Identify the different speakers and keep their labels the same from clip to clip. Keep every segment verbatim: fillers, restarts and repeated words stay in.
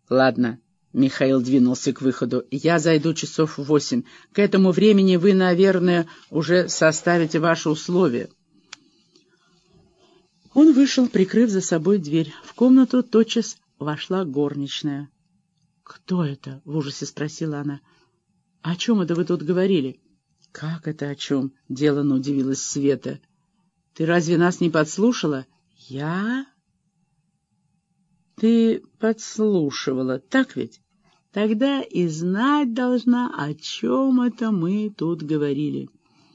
Speaker 1: Ладно. Михаил двинулся к выходу. «Я зайду часов в восемь. К этому времени вы, наверное, уже составите ваши условия». Он вышел, прикрыв за собой дверь. В комнату тотчас вошла горничная. «Кто это?» — в ужасе спросила она. «О чем это вы тут говорили?» «Как это о чем?» — деланно удивилась Света. «Ты разве нас не подслушала?» «Я?» «Ты подслушивала, так ведь? Тогда и знать должна, о чем это мы тут говорили».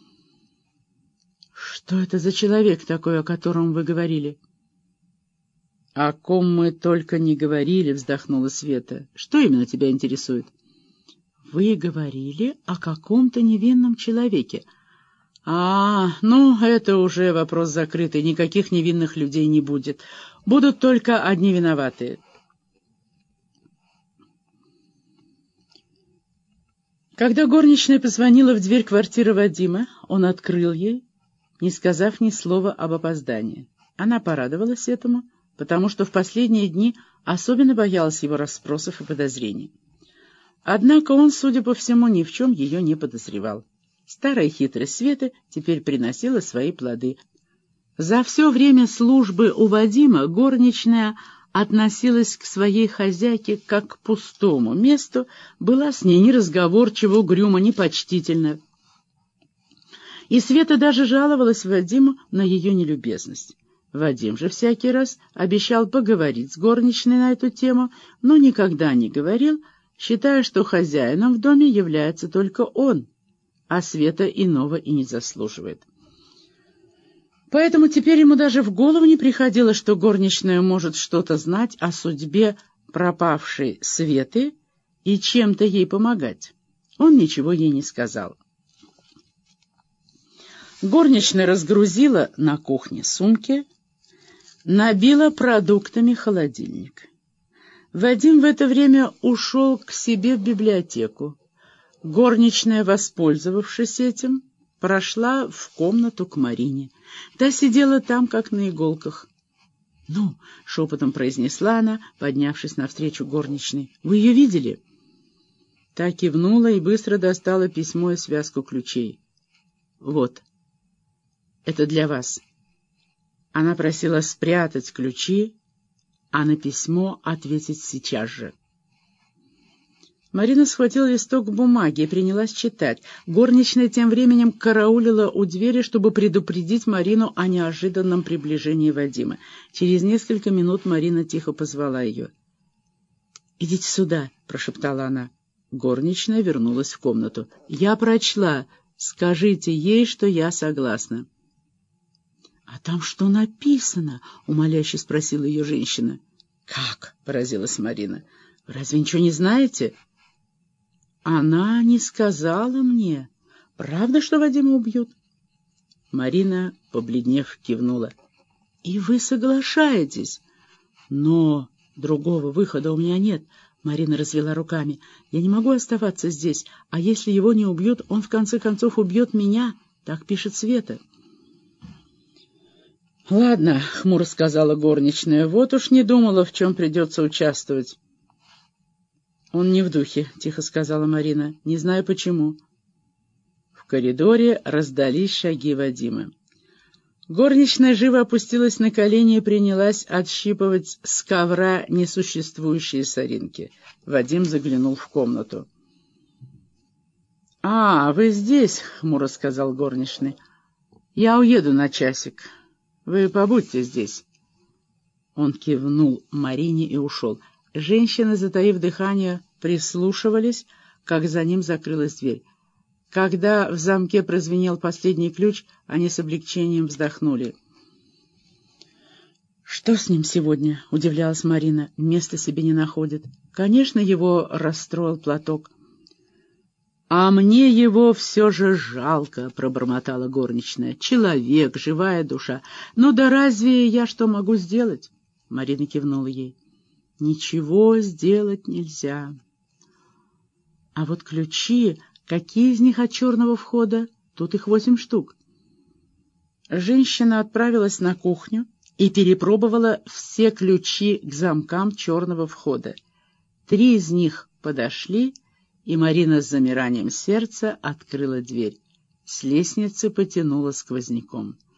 Speaker 1: «Что это за человек такой, о котором вы говорили?» «О ком мы только не говорили», — вздохнула Света. «Что именно тебя интересует?» «Вы говорили о каком-то невинном человеке». «А, ну, это уже вопрос закрытый, никаких невинных людей не будет. Будут только одни виноватые». Когда горничная позвонила в дверь квартиры Вадима, он открыл ей, не сказав ни слова об опоздании. Она порадовалась этому, потому что в последние дни особенно боялась его расспросов и подозрений. Однако он, судя по всему, ни в чем ее не подозревал. Старая хитрость Светы теперь приносила свои плоды. За все время службы у Вадима горничная относилась к своей хозяйке как к пустому месту, была с ней неразговорчива, угрюма, непочтительна. И Света даже жаловалась Вадиму на ее нелюбезность. Вадим же всякий раз обещал поговорить с горничной на эту тему, но никогда не говорил, считая, что хозяином в доме является только он, а Света иного и не заслуживает. Поэтому теперь ему даже в голову не приходило, что горничная может что-то знать о судьбе пропавшей Светы и чем-то ей помогать. Он ничего ей не сказал. Горничная разгрузила на кухне сумки, набила продуктами холодильник. Вадим в это время ушел к себе в библиотеку. Горничная, воспользовавшись этим, прошла в комнату к Марине. Та сидела там, как на иголках. «Ну», — шепотом произнесла она, поднявшись навстречу горничной, — «вы ее видели?» Та кивнула и быстро достала письмо и связку ключей. «Вот, это для вас». Она просила спрятать ключи, а на письмо ответить сейчас же. Марина схватила листок бумаги и принялась читать. Горничная тем временем караулила у двери, чтобы предупредить Марину о неожиданном приближении Вадима. Через несколько минут Марина тихо позвала ее. «Идите сюда», — прошептала она. Горничная вернулась в комнату. «Я прочла. Скажите ей, что я согласна». «А там что написано?» — умоляюще спросила ее женщина. «Как?» — поразилась Марина. «Разве ничего не знаете?» «Она не сказала мне. Правда, что Вадима убьют?» Марина, побледнев, кивнула. «И вы соглашаетесь?» «Но другого выхода у меня нет», — Марина развела руками. «Я не могу оставаться здесь, а если его не убьют, он в конце концов убьет меня», — так пишет Света. «Ладно», — хмуро сказала горничная, — «вот уж не думала, в чем придется участвовать». «Он не в духе», — тихо сказала Марина. «Не знаю почему». В коридоре раздались шаги Вадима. Горничная живо опустилась на колени и принялась отщипывать с ковра несуществующие соринки. Вадим заглянул в комнату. «А, вы здесь», — хмуро сказал горничный. «Я уеду на часик. Вы побудьте здесь». Он кивнул Марине и ушел. Женщины, затаив дыхание, прислушивались, как за ним закрылась дверь. Когда в замке прозвенел последний ключ, они с облегчением вздохнули. «Что с ним сегодня?» — удивлялась Марина. «Места себе не находит. Конечно, его расстроил платок». «А мне его все же жалко», — пробормотала горничная. «Человек, живая душа. Ну да разве я что могу сделать?» Марина кивнула ей. «Ничего сделать нельзя. А вот ключи, какие из них от черного входа? Тут их восемь штук». Женщина отправилась на кухню и перепробовала все ключи к замкам черного входа. Три из них подошли, и Марина с замиранием сердца открыла дверь. С лестницы потянуло сквозняком.